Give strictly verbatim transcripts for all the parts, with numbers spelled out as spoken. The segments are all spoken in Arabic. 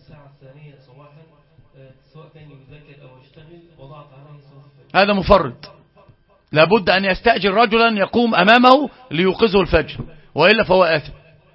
الساعة الثانية صباحا سواء كان يذاكر أو يشتغل وضعت عليه صلاة. هذا مفرط، لابد أن يستأجر رجلا يقوم أمامه ليوقظه الفجر، وإلا فهو آثم.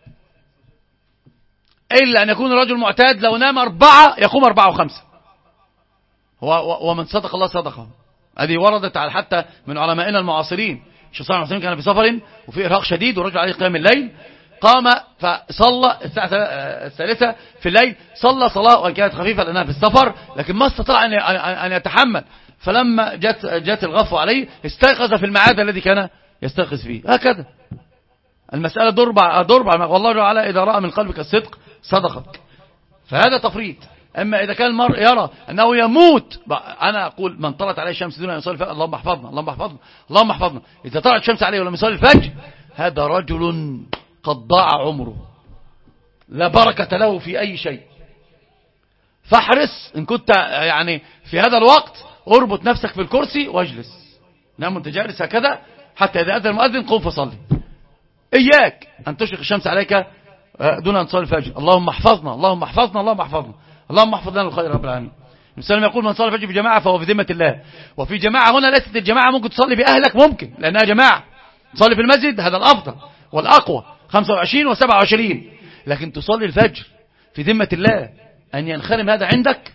إلا أن يكون الرجل معتاد لو نام أربعة يقوم أربعة وخمسة، ومن صدق الله صدقه. هذه وردت على حتى من علمائنا المعاصرين. الشيخ صالح الحسين كان في سفر وفي إرهاق شديد والرجل عليه قيام الليل، قام فصلى الساعة الثالثة في الليل، صلى صلاة وإن كانت خفيفة لأنها في السفر، لكن ما استطاع أن يتحمل. فلما جت جت الغفوة عليه استيقظ في الميعاد الذي كان يستيقظ فيه. هكذا المسألة ضرب ضرب والله تعالى إذا رأى من قلبك الصدق صدقك. فهذا تفريط. أما إذا كان المرء يرى أنه يموت، أنا أقول من طلعت عليه الشمس دون أن يصلي الفجر اللهم احفظنا اللهم احفظنا اللهم احفظنا، إذا طلعت الشمس عليه ولم يصلي الفجر هذا رجل قد ضاع عمره، لا بركة له في أي شيء. فاحرص إن كنت يعني في هذا الوقت اربط نفسك في الكرسي واجلس، نعم أنت جالس هكذا حتى إذا أذن المؤذن قم فصلي. إياك أن تشرق الشمس عليك دون أن تصلي الفجر. اللهم احفظنا اللهم احفظنا اللهم احفظنا اللهم احفظ لنا الخير رب العالمين. المسلم يقول من صلى الفجر في جماعة فهو في ذمة الله. وفي جماعة هنا ليست الجماعة ممكن تصلي بأهلك، ممكن لأنها جماعة تصلي في المسجد، هذا الأفضل والأقوى خمسة وعشرين وسبعة وعشرين، لكن تصلي الفجر في ذمة الله أن ينخرم هذا عندك،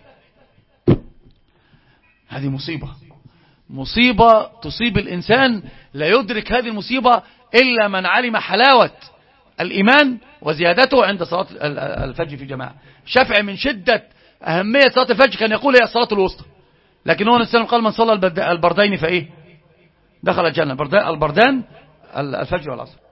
هذه مصيبة مصيبة تصيب الإنسان. لا يدرك هذه المصيبة إلا من علم حلاوة الإيمان وزيادته عند صلاة الفجر في جماعة. الشافعي من شدة أهمية صلاة الفجر كان يقول هي الصلاة الوسطى، لكن هو السلام قال من صلى البردين فإيه دخل الجنة، البردان الفجر والعصر.